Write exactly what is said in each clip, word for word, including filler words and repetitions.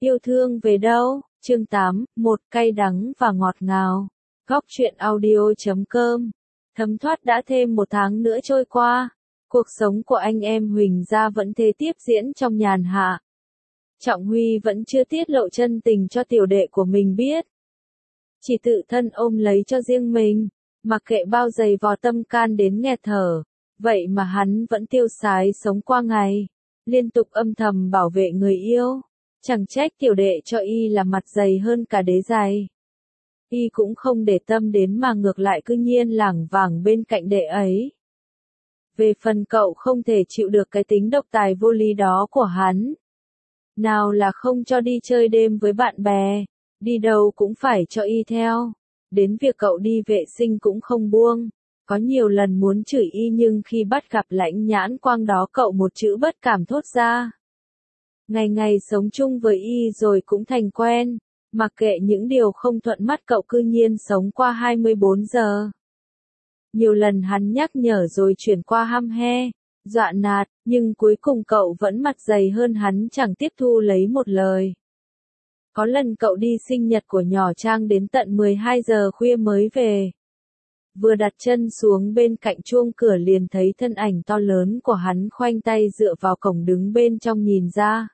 Yêu thương về đâu? Chương tám, một cay đắng và ngọt ngào. Góc truyện audio chấm com. Thấm thoát đã thêm một tháng nữa trôi qua. Cuộc sống của anh em Huỳnh gia vẫn thế tiếp diễn trong nhàn hạ. Trọng Huy vẫn chưa tiết lộ chân tình cho tiểu đệ của mình biết. Chỉ tự thân ôm lấy cho riêng mình, mặc kệ bao giày vò tâm can đến nghẹt thở. Vậy mà hắn vẫn tiêu sái sống qua ngày, liên tục âm thầm bảo vệ người yêu. Chẳng trách tiểu đệ cho y là mặt dày hơn cả đế giày. Y cũng không để tâm đến mà ngược lại cứ nhiên lảng vảng bên cạnh đệ ấy. Về phần cậu không thể chịu được cái tính độc tài vô lý đó của hắn. Nào là không cho đi chơi đêm với bạn bè, đi đâu cũng phải cho y theo. Đến việc cậu đi vệ sinh cũng không buông. Có nhiều lần muốn chửi y nhưng khi bắt gặp lãnh nhãn quang đó cậu một chữ bất cảm thốt ra. Ngày ngày sống chung với y rồi cũng thành quen, mặc kệ những điều không thuận mắt cậu cư nhiên sống qua hai mươi bốn giờ. Nhiều lần hắn nhắc nhở rồi chuyển qua hăm he, dọa nạt, nhưng cuối cùng cậu vẫn mặt dày hơn hắn chẳng tiếp thu lấy một lời. Có lần cậu đi sinh nhật của nhỏ Trang đến tận mười hai giờ khuya mới về. Vừa đặt chân xuống bên cạnh chuông cửa liền thấy thân ảnh to lớn của hắn khoanh tay dựa vào cổng đứng bên trong nhìn ra.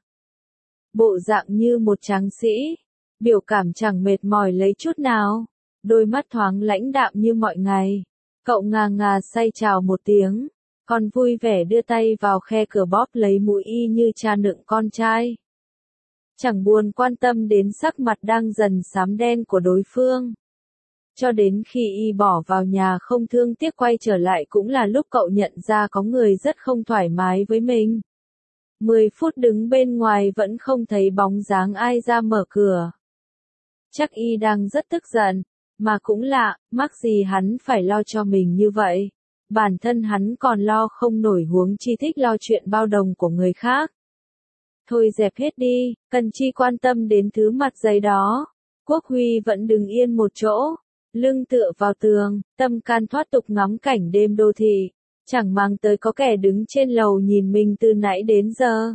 Bộ dạng như một tráng sĩ, biểu cảm chẳng mệt mỏi lấy chút nào, đôi mắt thoáng lãnh đạm như mọi ngày. Cậu ngà ngà say chào một tiếng, còn vui vẻ đưa tay vào khe cửa bóp lấy mũi y như cha nựng con trai. Chẳng buồn quan tâm đến sắc mặt đang dần xám đen của đối phương. Cho đến khi y bỏ vào nhà không thương tiếc quay trở lại cũng là lúc cậu nhận ra có người rất không thoải mái với mình. Mười phút đứng bên ngoài vẫn không thấy bóng dáng ai ra mở cửa. Chắc y đang rất tức giận, mà cũng lạ, mắc gì hắn phải lo cho mình như vậy. Bản thân hắn còn lo không nổi huống chi thích lo chuyện bao đồng của người khác. Thôi dẹp hết đi, cần chi quan tâm đến thứ mặt dày đó. Quốc Huy vẫn đứng yên một chỗ, lưng tựa vào tường, tâm can thoát tục ngắm cảnh đêm đô thị. Chẳng mang tới có kẻ đứng trên lầu nhìn mình từ nãy đến giờ.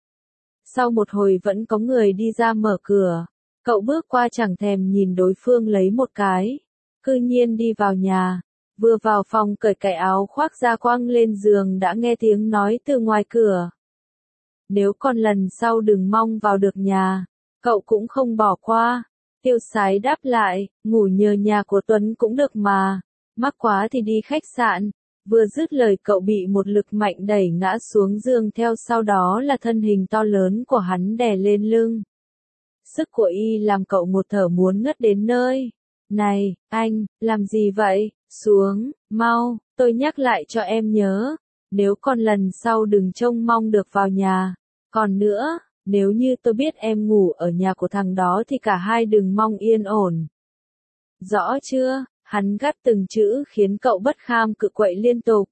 Sau một hồi vẫn có người đi ra mở cửa. Cậu bước qua chẳng thèm nhìn đối phương lấy một cái. Cư nhiên đi vào nhà. Vừa vào phòng cởi cái áo khoác ra quăng lên giường đã nghe tiếng nói từ ngoài cửa. Nếu còn lần sau đừng mong vào được nhà. Cậu cũng không bỏ qua. Tiêu sái đáp lại, ngủ nhờ nhà của Tuấn cũng được mà. Mắc quá thì đi khách sạn. Vừa dứt lời cậu bị một lực mạnh đẩy ngã xuống giường theo sau đó là thân hình to lớn của hắn đè lên lưng. Sức của y làm cậu một thở muốn ngất đến nơi. Này, anh, làm gì vậy? Xuống, mau, tôi nhắc lại cho em nhớ. Nếu còn lần sau đừng trông mong được vào nhà. Còn nữa, nếu như tôi biết em ngủ ở nhà của thằng đó thì cả hai đừng mong yên ổn. Rõ chưa? Hắn gắt từng chữ khiến cậu bất kham cự quậy liên tục.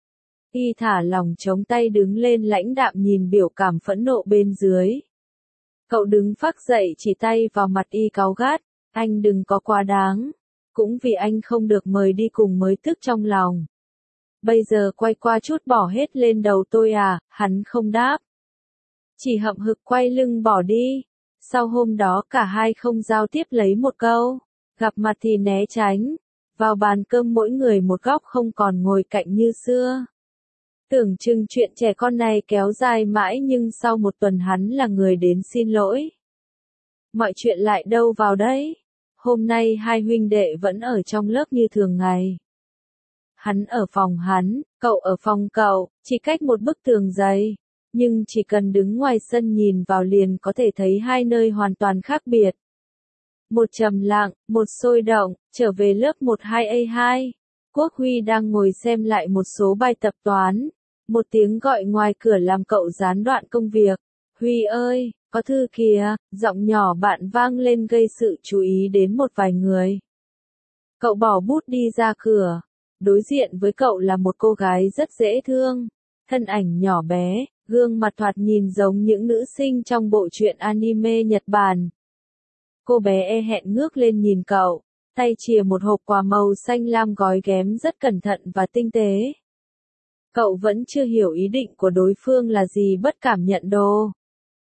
Y thả lòng chống tay đứng lên lãnh đạm nhìn biểu cảm phẫn nộ bên dưới. Cậu đứng phác dậy chỉ tay vào mặt y cáu gắt, anh đừng có quá đáng. Cũng vì anh không được mời đi cùng mới tức trong lòng. Bây giờ quay qua chút bỏ hết lên đầu tôi à, hắn không đáp. Chỉ hậm hực quay lưng bỏ đi. Sau hôm đó cả hai không giao tiếp lấy một câu, gặp mặt thì né tránh. Vào bàn cơm mỗi người một góc không còn ngồi cạnh như xưa. Tưởng chừng chuyện trẻ con này kéo dài mãi nhưng sau một tuần hắn là người đến xin lỗi. Mọi chuyện lại đâu vào đấy. Hôm nay hai huynh đệ vẫn ở trong lớp như thường ngày. Hắn ở phòng hắn, cậu ở phòng cậu, chỉ cách một bức tường dày. Nhưng chỉ cần đứng ngoài sân nhìn vào liền có thể thấy hai nơi hoàn toàn khác biệt. Một trầm lặng, một sôi động, trở về lớp một hai A hai. Quốc Huy đang ngồi xem lại một số bài tập toán. Một tiếng gọi ngoài cửa làm cậu gián đoạn công việc. Huy ơi, có thư kìa, giọng nhỏ bạn vang lên gây sự chú ý đến một vài người. Cậu bỏ bút đi ra cửa. Đối diện với cậu là một cô gái rất dễ thương. Thân ảnh nhỏ bé, gương mặt thoạt nhìn giống những nữ sinh trong bộ truyện anime Nhật Bản. Cô bé e hẹn ngước lên nhìn cậu, tay chìa một hộp quà màu xanh lam gói ghém rất cẩn thận và tinh tế. Cậu vẫn chưa hiểu ý định của đối phương là gì bất cảm nhận đồ.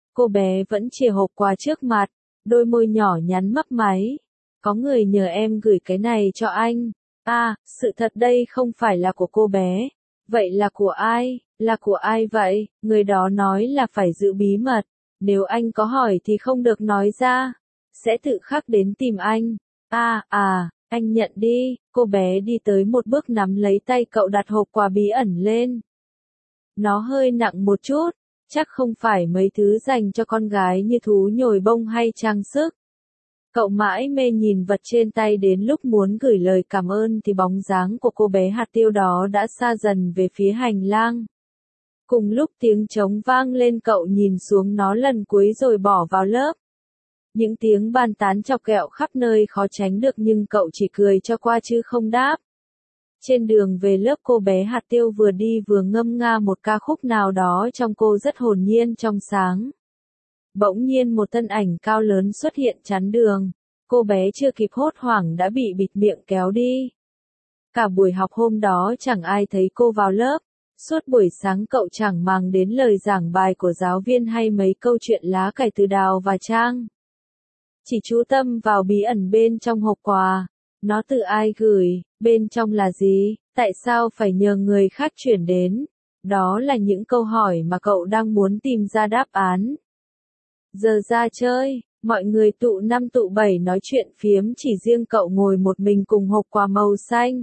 Cô bé vẫn chìa hộp quà trước mặt, đôi môi nhỏ nhắn mấp máy. Có người nhờ em gửi cái này cho anh. À, sự thật đây không phải là của cô bé. Vậy là của ai? Là của ai vậy? Người đó nói là phải giữ bí mật. Nếu anh có hỏi thì không được nói ra. Sẽ tự khắc đến tìm anh. À, à, anh nhận đi. Cô bé đi tới một bước nắm lấy tay cậu đặt hộp quà bí ẩn lên. Nó hơi nặng một chút. Chắc không phải mấy thứ dành cho con gái như thú nhồi bông hay trang sức. Cậu mãi mê nhìn vật trên tay đến lúc muốn gửi lời cảm ơn thì bóng dáng của cô bé hạt tiêu đó đã xa dần về phía hành lang. Cùng lúc tiếng trống vang lên cậu nhìn xuống nó lần cuối rồi bỏ vào lớp. Những tiếng bàn tán chọc ghẹo khắp nơi khó tránh được nhưng cậu chỉ cười cho qua chứ không đáp. Trên đường về lớp cô bé hạt tiêu vừa đi vừa ngâm nga một ca khúc nào đó trong cô rất hồn nhiên trong sáng. Bỗng nhiên một thân ảnh cao lớn xuất hiện chắn đường. Cô bé chưa kịp hốt hoảng đã bị bịt miệng kéo đi. Cả buổi học hôm đó chẳng ai thấy cô vào lớp. Suốt buổi sáng cậu chẳng màng đến lời giảng bài của giáo viên hay mấy câu chuyện lá cải từ Đào và Trang. Chỉ chú tâm vào bí ẩn bên trong hộp quà. Nó từ ai gửi, bên trong là gì, tại sao phải nhờ người khác chuyển đến? Đó là những câu hỏi mà cậu đang muốn tìm ra đáp án. Giờ ra chơi, mọi người tụ năm tụ bảy nói chuyện phiếm chỉ riêng cậu ngồi một mình cùng hộp quà màu xanh.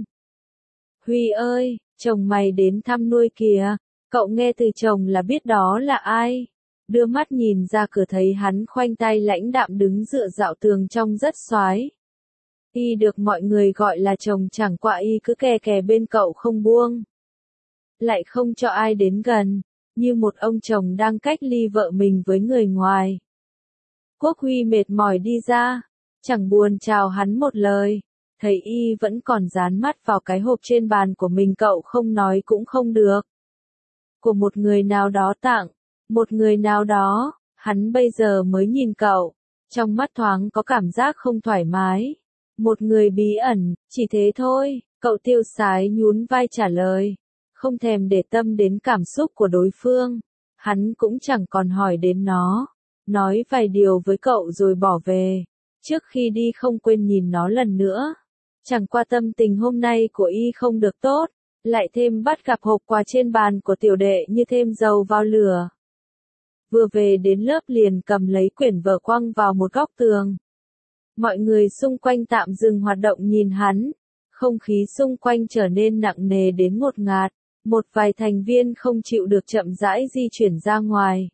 Huy ơi, chồng mày đến thăm nuôi kìa, cậu nghe từ chồng là biết đó là ai. Đưa mắt nhìn ra cửa thấy hắn khoanh tay lãnh đạm đứng dựa dạo tường trông rất xoái. Y được mọi người gọi là chồng chẳng qua y cứ kè kè bên cậu không buông. Lại không cho ai đến gần, như một ông chồng đang cách ly vợ mình với người ngoài. Quốc Huy mệt mỏi đi ra, chẳng buồn chào hắn một lời, thấy y vẫn còn dán mắt vào cái hộp trên bàn của mình cậu không nói cũng không được. Của một người nào đó tặng, một người nào đó, hắn bây giờ mới nhìn cậu, trong mắt thoáng có cảm giác không thoải mái. Một người bí ẩn, chỉ thế thôi, cậu tiêu sái nhún vai trả lời, không thèm để tâm đến cảm xúc của đối phương, hắn cũng chẳng còn hỏi đến nó, nói vài điều với cậu rồi bỏ về, trước khi đi không quên nhìn nó lần nữa, chẳng qua tâm tình hôm nay của y không được tốt, lại thêm bắt gặp hộp quà trên bàn của tiểu đệ như thêm dầu vào lửa. Vừa về đến lớp liền cầm lấy quyển vở quăng vào một góc tường. Mọi người xung quanh tạm dừng hoạt động nhìn hắn, không khí xung quanh trở nên nặng nề đến ngột ngạt, một vài thành viên không chịu được chậm rãi di chuyển ra ngoài.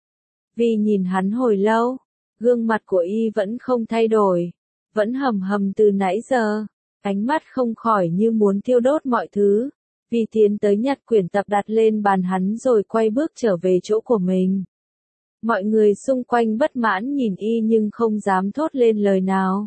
Vì nhìn hắn hồi lâu, gương mặt của y vẫn không thay đổi, vẫn hầm hầm từ nãy giờ, ánh mắt không khỏi như muốn thiêu đốt mọi thứ, vì tiến tới nhặt quyển tập đặt lên bàn hắn rồi quay bước trở về chỗ của mình. Mọi người xung quanh bất mãn nhìn y nhưng không dám thốt lên lời nào.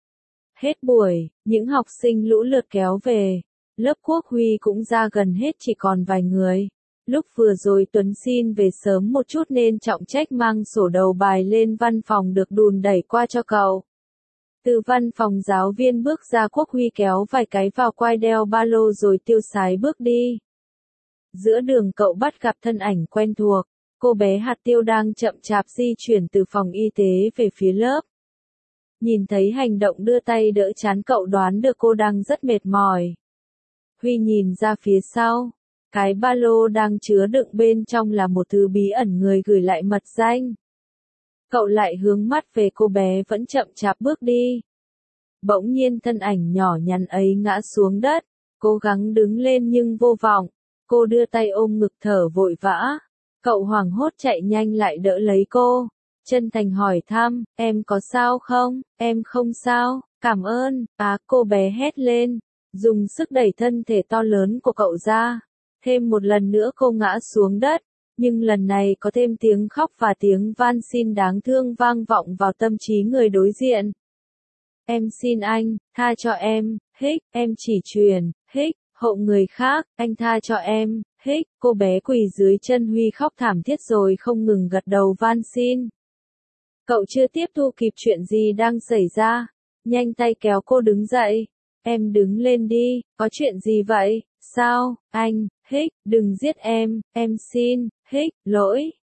Hết buổi, những học sinh lũ lượt kéo về, lớp Quốc Huy cũng ra gần hết chỉ còn vài người. Lúc vừa rồi Tuấn xin về sớm một chút nên trọng trách mang sổ đầu bài lên văn phòng được đùn đẩy qua cho cậu. Từ văn phòng giáo viên bước ra Quốc Huy kéo vài cái vào quai đeo ba lô rồi tiêu sái bước đi. Giữa đường cậu bắt gặp thân ảnh quen thuộc. Cô bé hạt tiêu đang chậm chạp di chuyển từ phòng y tế về phía lớp. Nhìn thấy hành động đưa tay đỡ trán cậu đoán được cô đang rất mệt mỏi. Huy nhìn ra phía sau. Cái ba lô đang chứa đựng bên trong là một thứ bí ẩn người gửi lại mật danh. Cậu lại hướng mắt về cô bé vẫn chậm chạp bước đi. Bỗng nhiên thân ảnh nhỏ nhắn ấy ngã xuống đất. Cố gắng đứng lên nhưng vô vọng. Cô đưa tay ôm ngực thở vội vã. Cậu hoảng hốt chạy nhanh lại đỡ lấy cô, chân thành hỏi thăm, em có sao không, em không sao, cảm ơn, à cô bé hét lên, dùng sức đẩy thân thể to lớn của cậu ra, thêm một lần nữa cô ngã xuống đất, nhưng lần này có thêm tiếng khóc và tiếng van xin đáng thương vang vọng vào tâm trí người đối diện. Em xin anh, tha cho em, hích, em chỉ truyền, hích, hộ người khác, anh tha cho em. Hích, cô bé quỳ dưới chân Huy khóc thảm thiết rồi không ngừng gật đầu van xin. Cậu chưa tiếp thu kịp chuyện gì đang xảy ra, nhanh tay kéo cô đứng dậy. Em đứng lên đi, có chuyện gì vậy, sao, anh, hích, đừng giết em, em xin, hích, lỗi,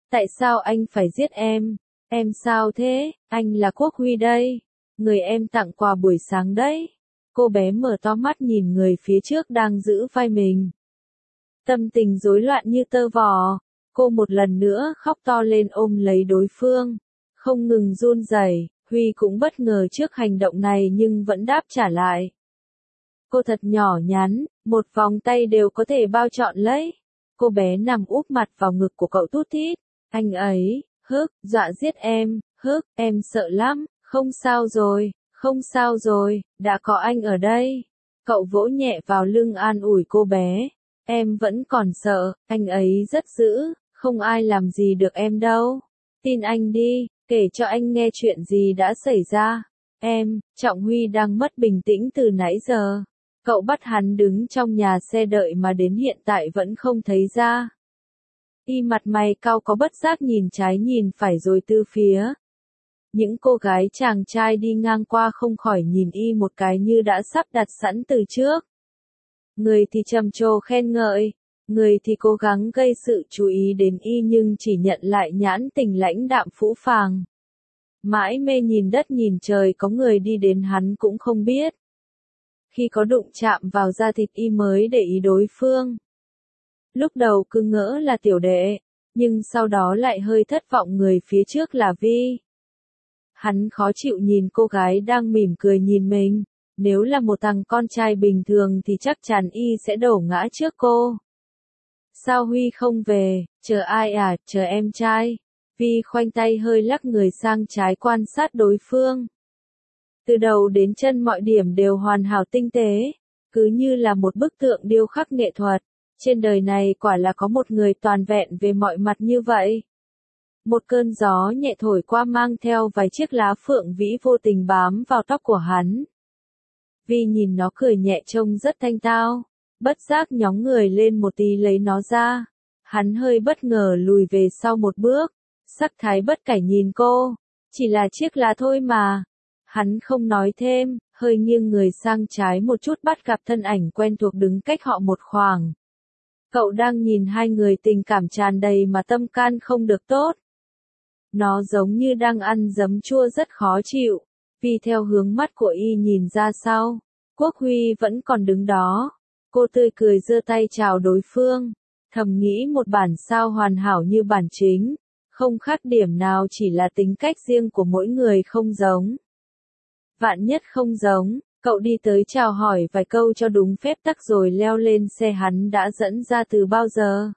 Tại sao anh phải giết em? Em sao thế? Anh là Quốc Huy đây. Người em tặng quà buổi sáng đấy. Cô bé mở to mắt nhìn người phía trước đang giữ vai mình. Tâm tình rối loạn như tơ vò. Cô một lần nữa khóc to lên ôm lấy đối phương. Không ngừng run rẩy. Huy cũng bất ngờ trước hành động này nhưng vẫn đáp trả lại. Cô thật nhỏ nhắn, một vòng tay đều có thể bao trọn lấy. Cô bé nằm úp mặt vào ngực của cậu tút thít. Anh ấy, hức, dọa giết em, hức, em sợ lắm, không sao rồi, không sao rồi, đã có anh ở đây. Cậu vỗ nhẹ vào lưng an ủi cô bé. Em vẫn còn sợ, anh ấy rất dữ, không ai làm gì được em đâu. Tin anh đi, kể cho anh nghe chuyện gì đã xảy ra. Em, Trọng Huy đang mất bình tĩnh từ nãy giờ. Cậu bắt hắn đứng trong nhà xe đợi mà đến hiện tại vẫn không thấy ra. Y mặt mày cau có bất giác nhìn trái nhìn phải rồi từ phía. Những cô gái chàng trai đi ngang qua không khỏi nhìn Y một cái như đã sắp đặt sẵn từ trước. Người thì trầm trồ khen ngợi, người thì cố gắng gây sự chú ý đến Y nhưng chỉ nhận lại nhãn tình lãnh đạm phũ phàng. Mãi mê nhìn đất nhìn trời có người đi đến hắn cũng không biết. Khi có đụng chạm vào da thịt Y mới để ý đối phương. Lúc đầu cứ ngỡ là tiểu đệ, nhưng sau đó lại hơi thất vọng người phía trước là Vi. Hắn khó chịu nhìn cô gái đang mỉm cười nhìn mình, nếu là một thằng con trai bình thường thì chắc chắn Y sẽ đổ ngã trước cô. Sao Huy không về, chờ ai à, chờ em trai. Vi khoanh tay hơi lắc người sang trái quan sát đối phương. Từ đầu đến chân mọi điểm đều hoàn hảo tinh tế, cứ như là một bức tượng điêu khắc nghệ thuật. Trên đời này quả là có một người toàn vẹn về mọi mặt như vậy. Một cơn gió nhẹ thổi qua mang theo vài chiếc lá phượng vĩ vô tình bám vào tóc của hắn. Vi nhìn nó cười nhẹ trông rất thanh tao, bất giác nhóng người lên một tí lấy nó ra. Hắn hơi bất ngờ lùi về sau một bước, sắc thái bất cảnh nhìn cô, chỉ là chiếc lá thôi mà. Hắn không nói thêm, hơi nghiêng người sang trái một chút bắt gặp thân ảnh quen thuộc đứng cách họ một khoảng. Cậu đang nhìn hai người tình cảm tràn đầy mà tâm can không được tốt. Nó giống như đang ăn giấm chua rất khó chịu, vì theo hướng mắt của Y nhìn ra sau, Quốc Huy vẫn còn đứng đó. Cô tươi cười giơ tay chào đối phương, thầm nghĩ một bản sao hoàn hảo như bản chính, không khác điểm nào chỉ là tính cách riêng của mỗi người không giống. Vạn nhất không giống, cậu đi tới chào hỏi vài câu cho đúng phép tắc rồi leo lên xe hắn đã dẫn ra từ bao giờ.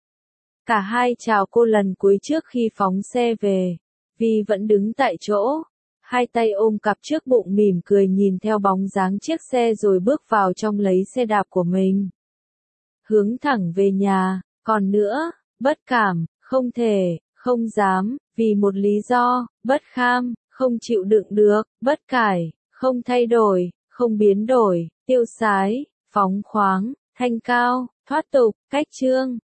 Cả hai chào cô lần cuối trước khi phóng xe về, Vi vẫn đứng tại chỗ, hai tay ôm cặp trước bụng mỉm cười nhìn theo bóng dáng chiếc xe rồi bước vào trong lấy xe đạp của mình. Hướng thẳng về nhà, còn nữa, bất cảm, không thể, không dám, vì một lý do, bất kham, không chịu đựng được, bất cải, không thay đổi, không biến đổi, tiêu sái, phóng khoáng, thanh cao, thoát tục, cách trương.